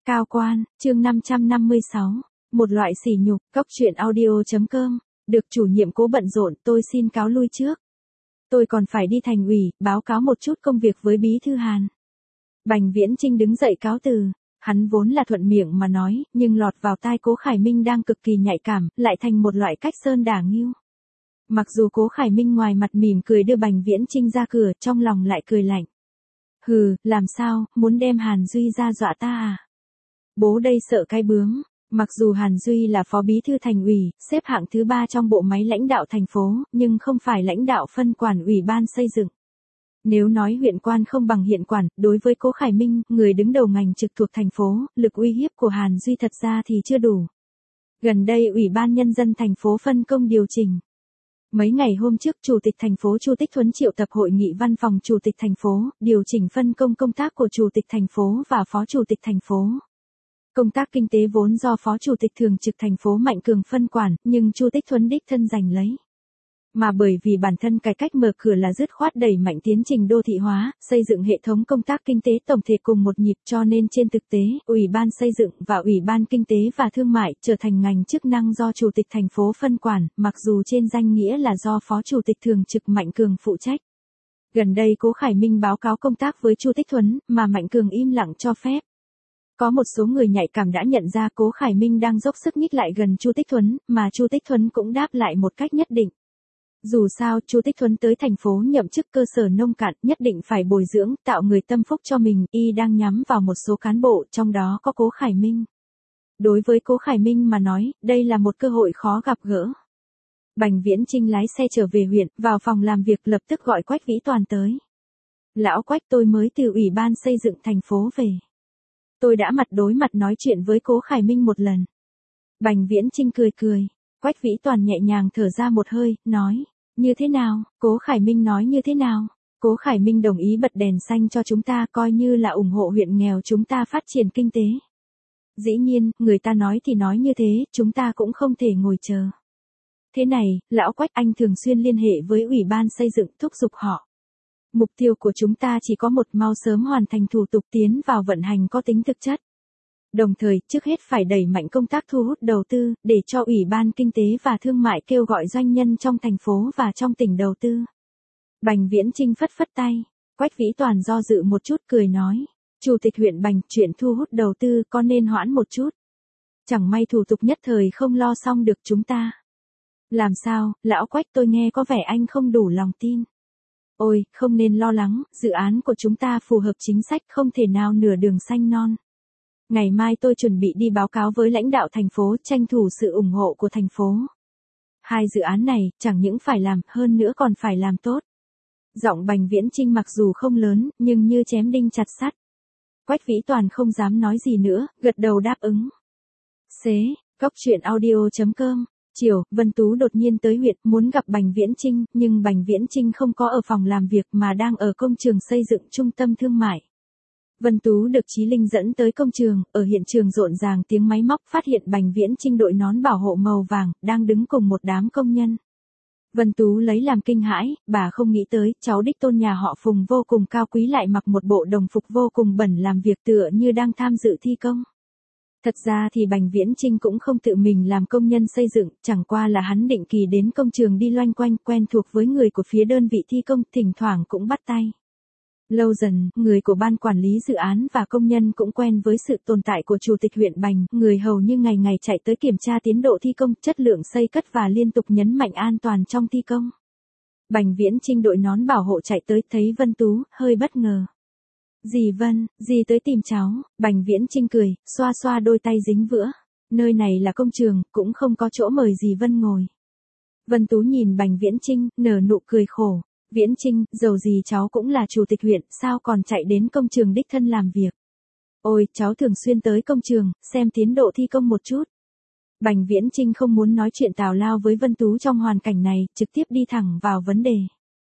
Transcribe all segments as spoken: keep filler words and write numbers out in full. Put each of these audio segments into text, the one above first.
Cao quan, chương năm trăm năm mươi sáu. Một loại sỉ nhục, cóc truyện audio.com. Được chủ nhiệm Cố bận rộn, tôi xin cáo lui trước. Tôi còn phải đi thành ủy, báo cáo một chút công việc với bí thư Hàn. Bành Viễn Chinh đứng dậy cáo từ. Hắn vốn là thuận miệng mà nói, nhưng lọt vào tai Cố Khải Minh đang cực kỳ nhạy cảm, lại thành một loại cách sơn đả nghêu. Mặc dù Cố Khải Minh ngoài mặt mỉm cười đưa Bành Viễn Chinh ra cửa, trong lòng lại cười lạnh. Hừ, làm sao, muốn đem Hàn Duy ra dọa ta à? Bố đây sợ cái bướm. Mặc dù Hàn Duy là phó bí thư thành ủy, xếp hạng thứ ba trong bộ máy lãnh đạo thành phố, nhưng không phải lãnh đạo phân quản ủy ban xây dựng. Nếu nói huyện quan không bằng hiện quản, đối với Cố Khải Minh, người đứng đầu ngành trực thuộc thành phố, lực uy hiếp của Hàn Duy thật ra thì chưa đủ. Gần đây Ủy ban Nhân dân thành phố phân công điều chỉnh. Mấy ngày hôm trước, Chủ tịch thành phố Chu Tích Thuấn triệu tập hội nghị văn phòng Chủ tịch thành phố, điều chỉnh phân công công tác của Chủ tịch thành phố và Phó Chủ tịch thành phố. Công tác kinh tế vốn do Phó Chủ tịch thường trực thành phố Mạnh Cường phân quản, nhưng Chu Tích Thuấn đích thân giành lấy. Mà bởi vì bản thân cải cách mở cửa là dứt khoát đẩy mạnh tiến trình đô thị hóa, xây dựng hệ thống công tác kinh tế tổng thể cùng một nhịp, cho nên trên thực tế, Ủy ban xây dựng và Ủy ban kinh tế và thương mại trở thành ngành chức năng do Chủ tịch thành phố phân quản, mặc dù trên danh nghĩa là do Phó Chủ tịch thường trực Mạnh Cường phụ trách. Gần đây Cố Khải Minh báo cáo công tác với Chu Tích Thuấn, mà Mạnh Cường im lặng cho phép. Có một số người nhạy cảm đã nhận ra Cố Khải Minh đang dốc sức nhích lại gần Chu Tích Thuấn, mà Chu Tích Thuấn cũng đáp lại một cách nhất định. Dù sao, Chu Tích Thuấn tới thành phố nhậm chức cơ sở nông cạn, nhất định phải bồi dưỡng, tạo người tâm phúc cho mình, y đang nhắm vào một số cán bộ, trong đó có Cố Khải Minh. Đối với Cố Khải Minh mà nói, đây là một cơ hội khó gặp gỡ. Bành Viễn Chinh lái xe trở về huyện, vào phòng làm việc lập tức gọi Quách Vĩ Toàn tới. Lão Quách, tôi mới từ Ủy ban xây dựng thành phố về. Tôi đã mặt đối mặt nói chuyện với Cố Khải Minh một lần. Bành Viễn Chinh cười cười. Quách Vĩ Toàn nhẹ nhàng thở ra một hơi, nói. Như thế nào? Cố Khải Minh nói như thế nào? Cố Khải Minh đồng ý bật đèn xanh cho chúng ta, coi như là ủng hộ huyện nghèo chúng ta phát triển kinh tế. Dĩ nhiên, người ta nói thì nói như thế, chúng ta cũng không thể ngồi chờ. Thế này, lão Quách, anh thường xuyên liên hệ với Ủy ban xây dựng thúc giục họ. Mục tiêu của chúng ta chỉ có một, mau sớm hoàn thành thủ tục tiến vào vận hành có tính thực chất. Đồng thời, trước hết phải đẩy mạnh công tác thu hút đầu tư, để cho Ủy ban Kinh tế và Thương mại kêu gọi doanh nhân trong thành phố và trong tỉnh đầu tư. Bành Viễn Chinh phất phất tay. Quách Vĩ Toàn do dự một chút cười nói. Chủ tịch huyện Bành, chuyện thu hút đầu tư có nên hoãn một chút. Chẳng may thủ tục nhất thời không lo xong được chúng ta. Làm sao, lão Quách, tôi nghe có vẻ anh không đủ lòng tin. Ôi, không nên lo lắng, dự án của chúng ta phù hợp chính sách, không thể nào nửa đường xanh non. Ngày mai tôi chuẩn bị đi báo cáo với lãnh đạo thành phố, tranh thủ sự ủng hộ của thành phố. Hai dự án này, chẳng những phải làm, hơn nữa còn phải làm tốt. Giọng Bành Viễn Chinh mặc dù không lớn, nhưng như chém đinh chặt sắt. Quách Vĩ Toàn không dám nói gì nữa, gật đầu đáp ứng. Xế, cóc truyện audio.com. Chiều, Vân Tú đột nhiên tới huyện, muốn gặp Bành Viễn Chinh, nhưng Bành Viễn Chinh không có ở phòng làm việc mà đang ở công trường xây dựng trung tâm thương mại. Vân Tú được Chí Linh dẫn tới công trường, ở hiện trường rộn ràng tiếng máy móc, phát hiện Bành Viễn Chinh đội nón bảo hộ màu vàng, đang đứng cùng một đám công nhân. Vân Tú lấy làm kinh hãi, bà không nghĩ tới, cháu đích tôn nhà họ Phùng vô cùng cao quý lại mặc một bộ đồng phục vô cùng bẩn làm việc tựa như đang tham dự thi công. Thật ra thì Bành Viễn Chinh cũng không tự mình làm công nhân xây dựng, chẳng qua là hắn định kỳ đến công trường đi loanh quanh, quen thuộc với người của phía đơn vị thi công, thỉnh thoảng cũng bắt tay. Lâu dần, người của ban quản lý dự án và công nhân cũng quen với sự tồn tại của Chủ tịch huyện Bành, người hầu như ngày ngày chạy tới kiểm tra tiến độ thi công, chất lượng xây cất và liên tục nhấn mạnh an toàn trong thi công. Bành Viễn Chinh đội nón bảo hộ chạy tới, thấy Vân Tú, hơi bất ngờ. Dì Vân, dì tới tìm cháu. Bành Viễn Chinh cười, xoa xoa đôi tay dính vữa. Nơi này là công trường, cũng không có chỗ mời dì Vân ngồi. Vân Tú nhìn Bành Viễn Chinh, nở nụ cười khổ. Viễn Chinh, dầu gì cháu cũng là chủ tịch huyện, sao còn chạy đến công trường đích thân làm việc. Ôi, cháu thường xuyên tới công trường, xem tiến độ thi công một chút. Bành Viễn Chinh không muốn nói chuyện tào lao với Vân Tú trong hoàn cảnh này, trực tiếp đi thẳng vào vấn đề.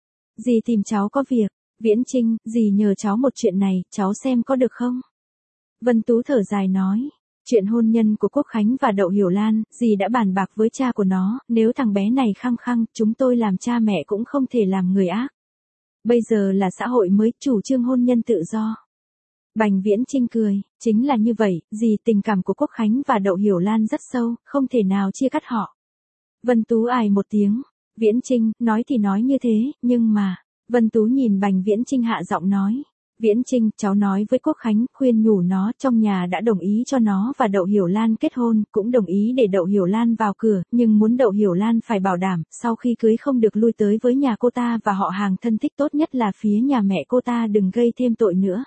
Dì tìm cháu có việc. Viễn Chinh, dì nhờ cháu một chuyện này, cháu xem có được không? Vân Tú thở dài nói. Chuyện hôn nhân của Quốc Khánh và Đậu Hiểu Lan, dì đã bàn bạc với cha của nó, nếu thằng bé này khăng khăng, chúng tôi làm cha mẹ cũng không thể làm người ác. Bây giờ là xã hội mới, chủ trương hôn nhân tự do. Bành Viễn Trinh cười, chính là như vậy, gì tình cảm của Quốc Khánh và Đậu Hiểu Lan rất sâu, không thể nào chia cắt họ. Vân Tú ài một tiếng, Viễn Trinh, nói thì nói như thế, nhưng mà, Vân Tú nhìn Bành Viễn Trinh hạ giọng nói. Viễn Trinh, cháu nói với Quốc Khánh, khuyên nhủ nó, trong nhà đã đồng ý cho nó và Đậu Hiểu Lan kết hôn, cũng đồng ý để Đậu Hiểu Lan vào cửa, nhưng muốn Đậu Hiểu Lan phải bảo đảm, sau khi cưới không được lui tới với nhà cô ta và họ hàng thân thích, tốt nhất là phía nhà mẹ cô ta đừng gây thêm tội nữa.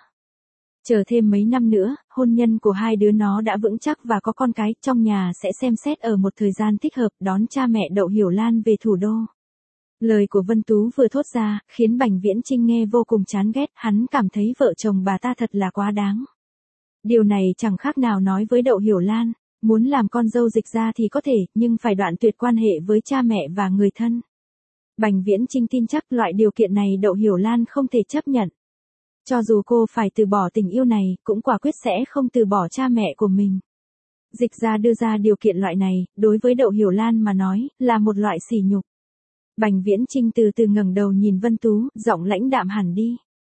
Chờ thêm mấy năm nữa, hôn nhân của hai đứa nó đã vững chắc và có con cái, trong nhà sẽ xem xét ở một thời gian thích hợp đón cha mẹ Đậu Hiểu Lan về thủ đô. Lời của Vân Tú vừa thốt ra, khiến Bành Viễn Trinh nghe vô cùng chán ghét, hắn cảm thấy vợ chồng bà ta thật là quá đáng. Điều này chẳng khác nào nói với Đậu Hiểu Lan, muốn làm con dâu Dịch gia thì có thể, nhưng phải đoạn tuyệt quan hệ với cha mẹ và người thân. Bành Viễn Trinh tin chắc loại điều kiện này Đậu Hiểu Lan không thể chấp nhận. Cho dù cô phải từ bỏ tình yêu này, cũng quả quyết sẽ không từ bỏ cha mẹ của mình. Dịch gia đưa ra điều kiện loại này, đối với Đậu Hiểu Lan mà nói, là một loại sỉ nhục. Bành Viễn Trinh từ từ ngẩng đầu nhìn Vân Tú, giọng lãnh đạm hẳn đi.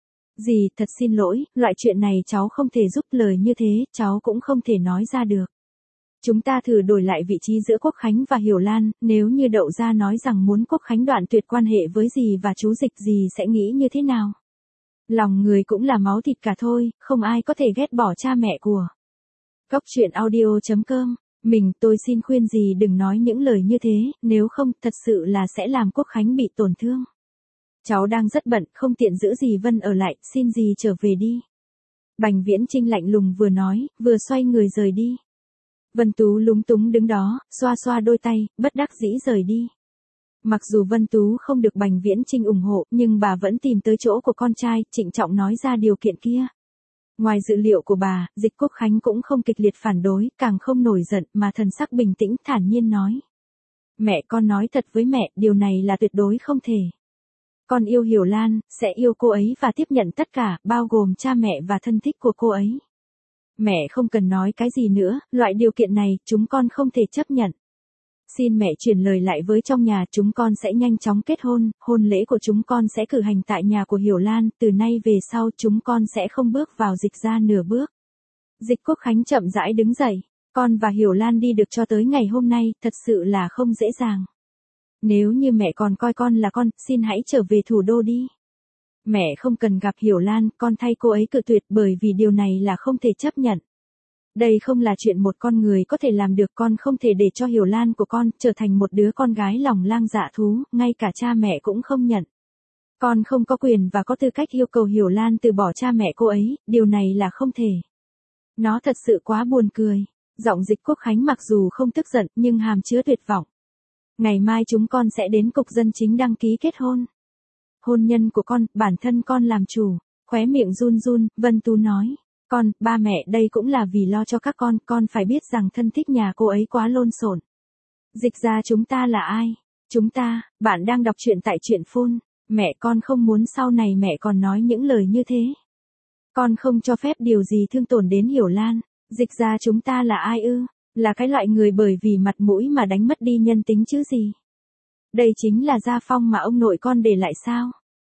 Dì, thật xin lỗi, loại chuyện này cháu không thể giúp, lời như thế, cháu cũng không thể nói ra được. Chúng ta thử đổi lại vị trí giữa Quốc Khánh và Hiểu Lan, nếu như Đậu gia nói rằng muốn Quốc Khánh đoạn tuyệt quan hệ với dì và chú Dịch, dì sẽ nghĩ như thế nào? Lòng người cũng là máu thịt cả thôi, không ai có thể ghét bỏ cha mẹ của. Cốc truyện audio chấm com. Mình, tôi xin khuyên dì đừng nói những lời như thế, nếu không, thật sự là sẽ làm Quốc Khánh bị tổn thương. Cháu đang rất bận, không tiện giữ dì Vân ở lại, xin dì trở về đi. Bành Viễn Trinh lạnh lùng vừa nói, vừa xoay người rời đi. Vân Tú lúng túng đứng đó, xoa xoa đôi tay, bất đắc dĩ rời đi. Mặc dù Vân Tú không được Bành Viễn Trinh ủng hộ, nhưng bà vẫn tìm tới chỗ của con trai, trịnh trọng nói ra điều kiện kia. Ngoài dự liệu của bà, Dịch Quốc Khánh cũng không kịch liệt phản đối, càng không nổi giận, mà thần sắc bình tĩnh thản nhiên nói. Mẹ, con nói thật với mẹ, điều này là tuyệt đối không thể. Con yêu Hiểu Lan, sẽ yêu cô ấy và tiếp nhận tất cả, bao gồm cha mẹ và thân thích của cô ấy. Mẹ không cần nói cái gì nữa, loại điều kiện này, chúng con không thể chấp nhận. Xin mẹ truyền lời lại với trong nhà, chúng con sẽ nhanh chóng kết hôn, hôn lễ của chúng con sẽ cử hành tại nhà của Hiểu Lan, từ nay về sau chúng con sẽ không bước vào Dịch gia nửa bước. Dịch Quốc Khánh chậm rãi đứng dậy, con và Hiểu Lan đi được cho tới ngày hôm nay, thật sự là không dễ dàng. Nếu như mẹ còn coi con là con, xin hãy trở về thủ đô đi. Mẹ không cần gặp Hiểu Lan, con thay cô ấy cự tuyệt, bởi vì điều này là không thể chấp nhận. Đây không là chuyện một con người có thể làm được, con không thể để cho Hiểu Lan của con trở thành một đứa con gái lòng lang dạ thú, ngay cả cha mẹ cũng không nhận. Con không có quyền và có tư cách yêu cầu Hiểu Lan từ bỏ cha mẹ cô ấy, điều này là không thể. Nó thật sự quá buồn cười. Giọng Dịch Quốc Khánh mặc dù không tức giận nhưng hàm chứa tuyệt vọng. Ngày mai chúng con sẽ đến cục dân chính đăng ký kết hôn. Hôn nhân của con, bản thân con làm chủ. Khóe miệng run run, Vân Tú nói. Con, ba mẹ, đây cũng là vì lo cho các con, con phải biết rằng thân thích nhà cô ấy quá lộn xộn. Dịch gia chúng ta là ai? Chúng ta, bạn đang đọc truyện tại truyện phun. Mẹ, con không muốn sau này mẹ còn nói những lời như thế. Con không cho phép điều gì thương tổn đến Hiểu Lan. Dịch gia chúng ta là ai ư? Là cái loại người bởi vì mặt mũi mà đánh mất đi nhân tính chứ gì? Đây chính là gia phong mà ông nội con để lại sao?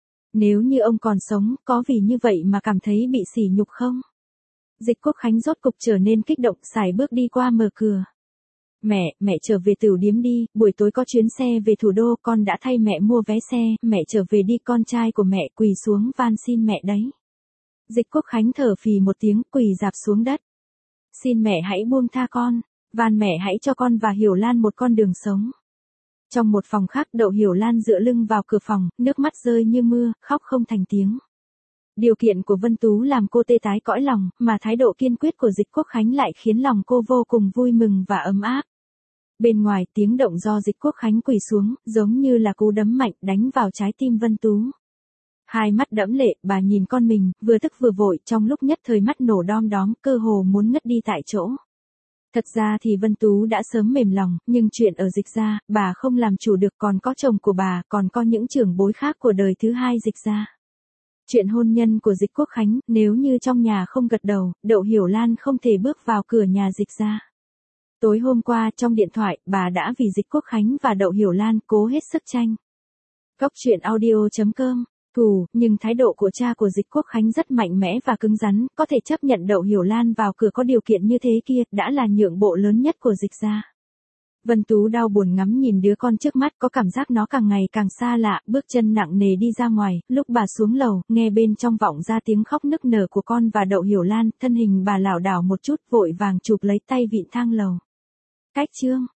Nếu như ông còn sống, có vì như vậy mà cảm thấy bị sỉ nhục không? Dịch Quốc Khánh rốt cục trở nên kích động, sải bước đi qua mở cửa. Mẹ, mẹ trở về Tửu Điếm đi, buổi tối có chuyến xe về thủ đô, con đã thay mẹ mua vé xe, mẹ trở về đi, con trai của mẹ quỳ xuống van xin mẹ đấy. Dịch Quốc Khánh thở phì một tiếng, quỳ rạp xuống đất. Xin mẹ hãy buông tha con, van mẹ hãy cho con và Hiểu Lan một con đường sống. Trong một phòng khác, Đậu Hiểu Lan dựa lưng vào cửa phòng, nước mắt rơi như mưa, khóc không thành tiếng. Điều kiện của Vân Tú làm cô tê tái cõi lòng, mà thái độ kiên quyết của Dịch Quốc Khánh lại khiến lòng cô vô cùng vui mừng và ấm áp. Bên ngoài, tiếng động do Dịch Quốc Khánh quỳ xuống, giống như là cú đấm mạnh đánh vào trái tim Vân Tú. Hai mắt đẫm lệ, bà nhìn con mình, vừa tức vừa vội, trong lúc nhất thời mắt nổ đom đóm, cơ hồ muốn ngất đi tại chỗ. Thật ra thì Vân Tú đã sớm mềm lòng, nhưng chuyện ở Dịch gia, bà không làm chủ được, còn có chồng của bà, còn có những trưởng bối khác của đời thứ hai Dịch gia. Chuyện hôn nhân của Dịch Quốc Khánh, nếu như trong nhà không gật đầu, Đậu Hiểu Lan không thể bước vào cửa nhà Dịch gia. Tối hôm qua trong điện thoại, bà đã vì Dịch Quốc Khánh và Đậu Hiểu Lan cố hết sức tranh. Cốc truyện audio chấm com thù, nhưng thái độ của cha của Dịch Quốc Khánh rất mạnh mẽ và cứng rắn, có thể chấp nhận Đậu Hiểu Lan vào cửa có điều kiện như thế kia, đã là nhượng bộ lớn nhất của Dịch gia. Vân Tú đau buồn ngắm nhìn đứa con trước mắt, có cảm giác nó càng ngày càng xa lạ, bước chân nặng nề đi ra ngoài, lúc bà xuống lầu, nghe bên trong vọng ra tiếng khóc nức nở của con và Đậu Hiểu Lan, thân hình bà lảo đảo một chút, vội vàng chụp lấy tay vịn thang lầu. Cách chương